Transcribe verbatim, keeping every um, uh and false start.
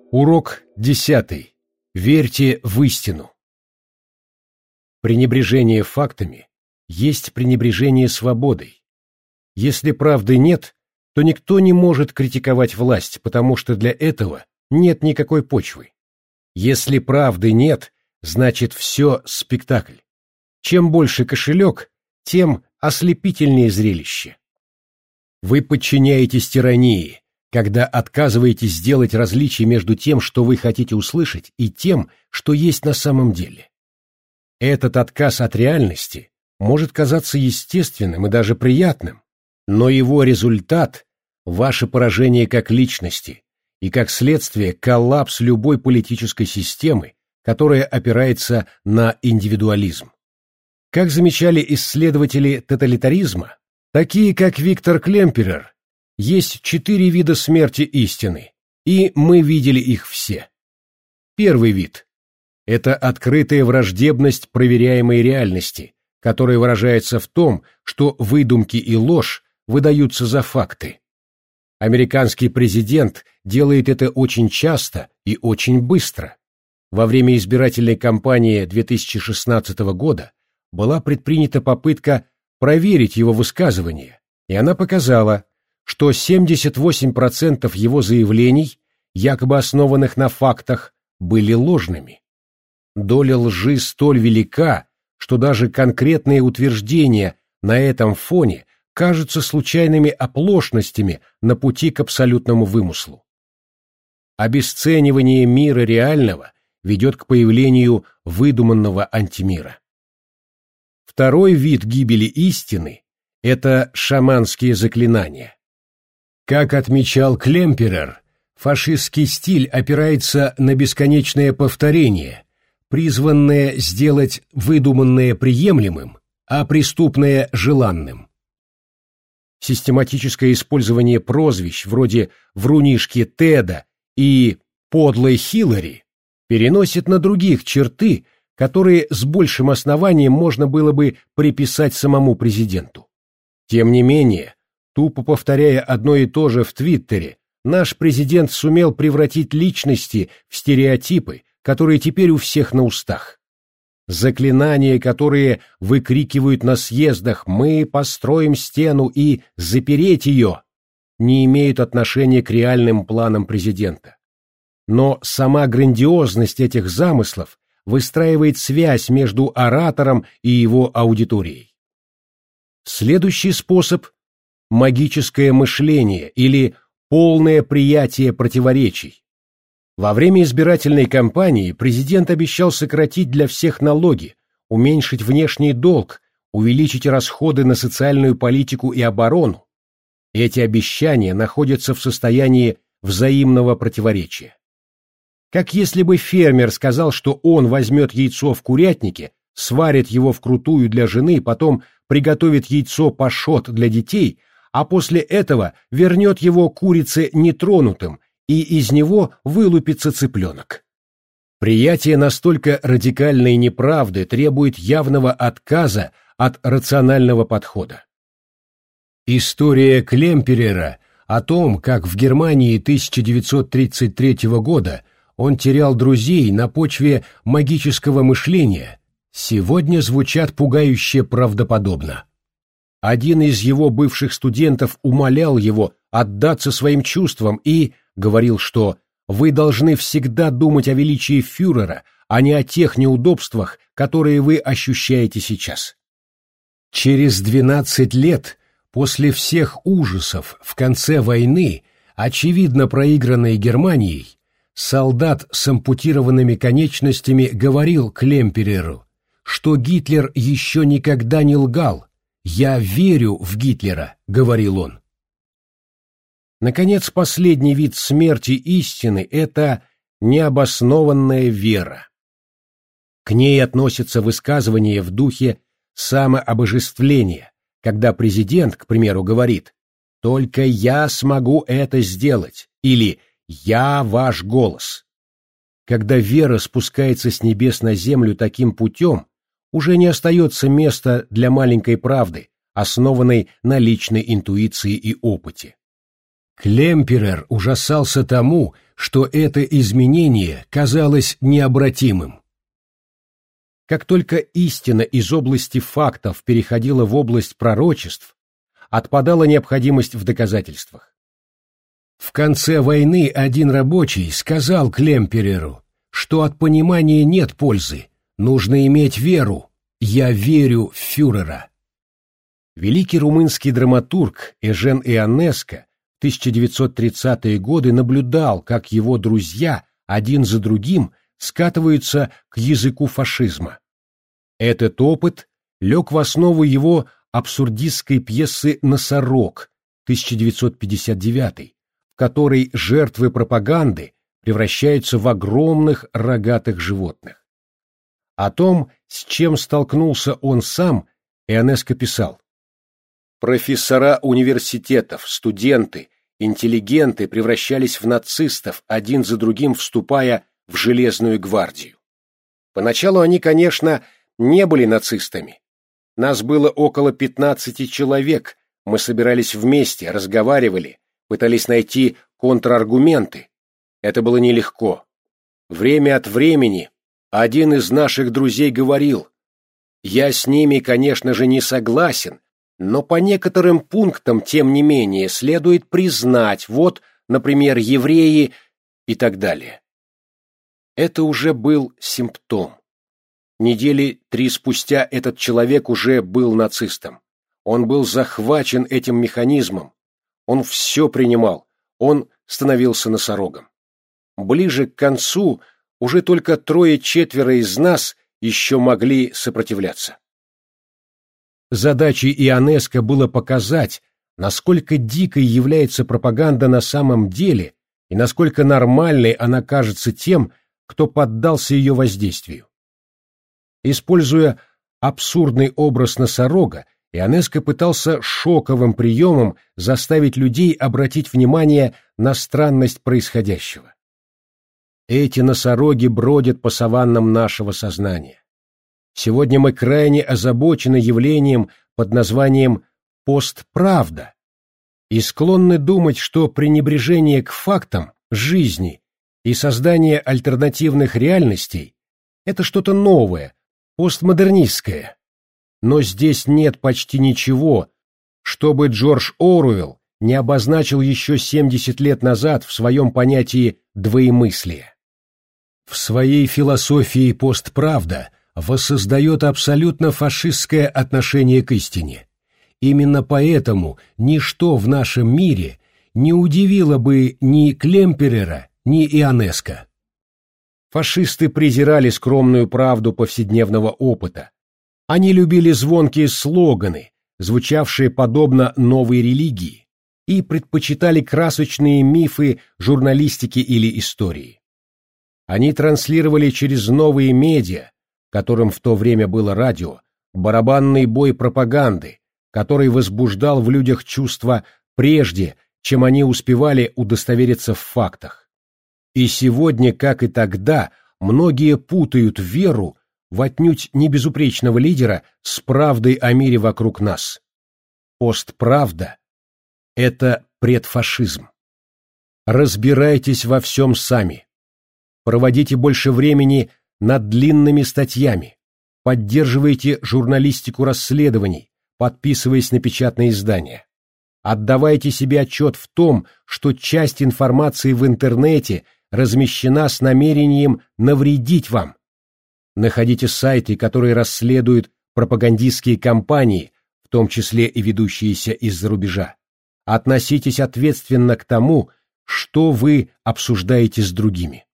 Урок десятый. Верьте в истину. Пренебрежение фактами есть пренебрежение свободой. Если правды нет, то никто не может критиковать власть, потому что для этого нет никакой почвы. Если правды нет, значит все спектакль. Чем больше кошелек, тем ослепительнее зрелище. Вы подчиняетесь тирании, когда отказываетесь сделать различие между тем, что вы хотите услышать, и тем, что есть на самом деле. Этот отказ от реальности может казаться естественным и даже приятным, но его результат – ваше поражение как личности и, как следствие, коллапс любой политической системы, которая опирается на индивидуализм. Как замечали исследователи тоталитаризма, такие как Виктор Клемперер, есть четыре вида смерти истины, и мы видели их все. Первый вид – это открытая враждебность проверяемой реальности, которая выражается в том, что выдумки и ложь выдаются за факты. Американский президент делает это очень часто и очень быстро. Во время избирательной кампании две тысячи шестнадцатого года была предпринята попытка проверить его высказывания, и она показала, что семьдесят восемь процентов его заявлений, якобы основанных на фактах, были ложными. Доля лжи столь велика, что даже конкретные утверждения на этом фоне кажутся случайными оплошностями на пути к абсолютному вымыслу. Обесценивание мира реального ведет к появлению выдуманного антимира. Второй вид гибели истины – это шаманские заклинания. Как отмечал Клемперер, фашистский стиль опирается на бесконечное повторение, призванное сделать выдуманное приемлемым, а преступное желанным. Систематическое использование прозвищ вроде «врунишки Теда» и «подлой Хиллари» переносит на других черты, которые с большим основанием можно было бы приписать самому президенту. Тем не менее, тупо повторяя одно и то же в Твиттере, наш президент сумел превратить личности в стереотипы, которые теперь у всех на устах. Заклинания, которые выкрикивают на съездах «Мы построим стену» и «Запереть ее», не имеют отношения к реальным планам президента. Но сама грандиозность этих замыслов выстраивает связь между оратором и его аудиторией. Следующий способ – магическое мышление или полное приятие противоречий. Во время избирательной кампании президент обещал сократить для всех налоги, уменьшить внешний долг, увеличить расходы на социальную политику и оборону. Эти обещания находятся в состоянии взаимного противоречия. Как если бы фермер сказал, что он возьмет яйцо в курятнике, сварит его вкрутую для жены, потом приготовит яйцо пашот для детей, а после этого вернет его курице нетронутым, и из него вылупится цыпленок. Приятие настолько радикальной неправды требует явного отказа от рационального подхода. История Клемперера о том, как в Германии тысяча девятьсот тридцать третьего года он терял друзей на почве магического мышления, сегодня звучат пугающе правдоподобно. Один из его бывших студентов умолял его отдаться своим чувствам и говорил, что «вы должны всегда думать о величии фюрера, а не о тех неудобствах, которые вы ощущаете сейчас». Через двенадцать лет после всех ужасов в конце войны, очевидно проигранной Германией, солдат с ампутированными конечностями говорил Клемпереру, что Гитлер еще никогда не лгал. «Я верю в Гитлера», — говорил он. Наконец, последний вид смерти истины — это необоснованная вера. К ней относятся высказывания в духе самообожествления, когда президент, к примеру, говорит «Только я смогу это сделать» или «Я ваш голос». Когда вера спускается с небес на землю таким путем, уже не остается места для маленькой правды, основанной на личной интуиции и опыте. Клемперер ужасался тому, что это изменение казалось необратимым. Как только истина из области фактов переходила в область пророчеств, отпадала необходимость в доказательствах. В конце войны один рабочий сказал Клемпереру, что от понимания нет пользы, нужно иметь веру. «Я верю в фюрера». Великий румынский драматург Эжен Ионеско в тысяча девятьсот тридцатые годы наблюдал, как его друзья один за другим скатываются к языку фашизма. Этот опыт лег в основу его абсурдистской пьесы «Носорог» тысяча девятьсот пятьдесят девятый, в которой жертвы пропаганды превращаются в огромных рогатых животных. О том, с чем столкнулся он сам, Ионеско писал: «Профессора университетов, студенты, интеллигенты превращались в нацистов, один за другим вступая в Железную гвардию. Поначалу они, конечно, не были нацистами. Нас было около пятнадцати человек, мы собирались вместе, разговаривали, пытались найти контраргументы. Это было нелегко. Время от времени один из наших друзей говорил: «Я с ними, конечно же, не согласен, но по некоторым пунктам, тем не менее, следует признать, вот, например, евреи и так далее». Это уже был симптом. Недели три спустя этот человек уже был нацистом. Он был захвачен этим механизмом. Он все принимал. Он становился носорогом. Ближе к концу уже только трое-четверо из нас еще могли сопротивляться. Задачей Ионеско было показать, насколько дикой является пропаганда на самом деле и насколько нормальной она кажется тем, кто поддался ее воздействию. Используя абсурдный образ носорога, Ионеско пытался шоковым приемом заставить людей обратить внимание на странность происходящего. Эти носороги бродят по саваннам нашего сознания. Сегодня мы крайне озабочены явлением под названием «постправда» и склонны думать, что пренебрежение к фактам жизни и создание альтернативных реальностей – это что-то новое, постмодернистское. Но здесь нет почти ничего, чтобы Джордж Оруэлл не обозначил еще семьдесят лет назад в своем понятии «двоемыслия». В своей философии постправда воссоздает абсолютно фашистское отношение к истине. Именно поэтому ничто в нашем мире не удивило бы ни Клемперера, ни Ионеско. Фашисты презирали скромную правду повседневного опыта. Они любили звонкие слоганы, звучавшие подобно новой религии, и предпочитали красочные мифы журналистики или истории. Они транслировали через новые медиа, которым в то время было радио, барабанный бой пропаганды, который возбуждал в людях чувства прежде, чем они успевали удостовериться в фактах. И сегодня, как и тогда, многие путают веру в отнюдь не безупречного лидера с правдой о мире вокруг нас. Постправда — это предфашизм. Разбирайтесь во всем сами. Проводите больше времени над длинными статьями. Поддерживайте журналистику расследований, подписываясь на печатные издания. Отдавайте себе отчет в том, что часть информации в интернете размещена с намерением навредить вам. Находите сайты, которые расследуют пропагандистские кампании, в том числе и ведущиеся из-за рубежа. Относитесь ответственно к тому, что вы обсуждаете с другими.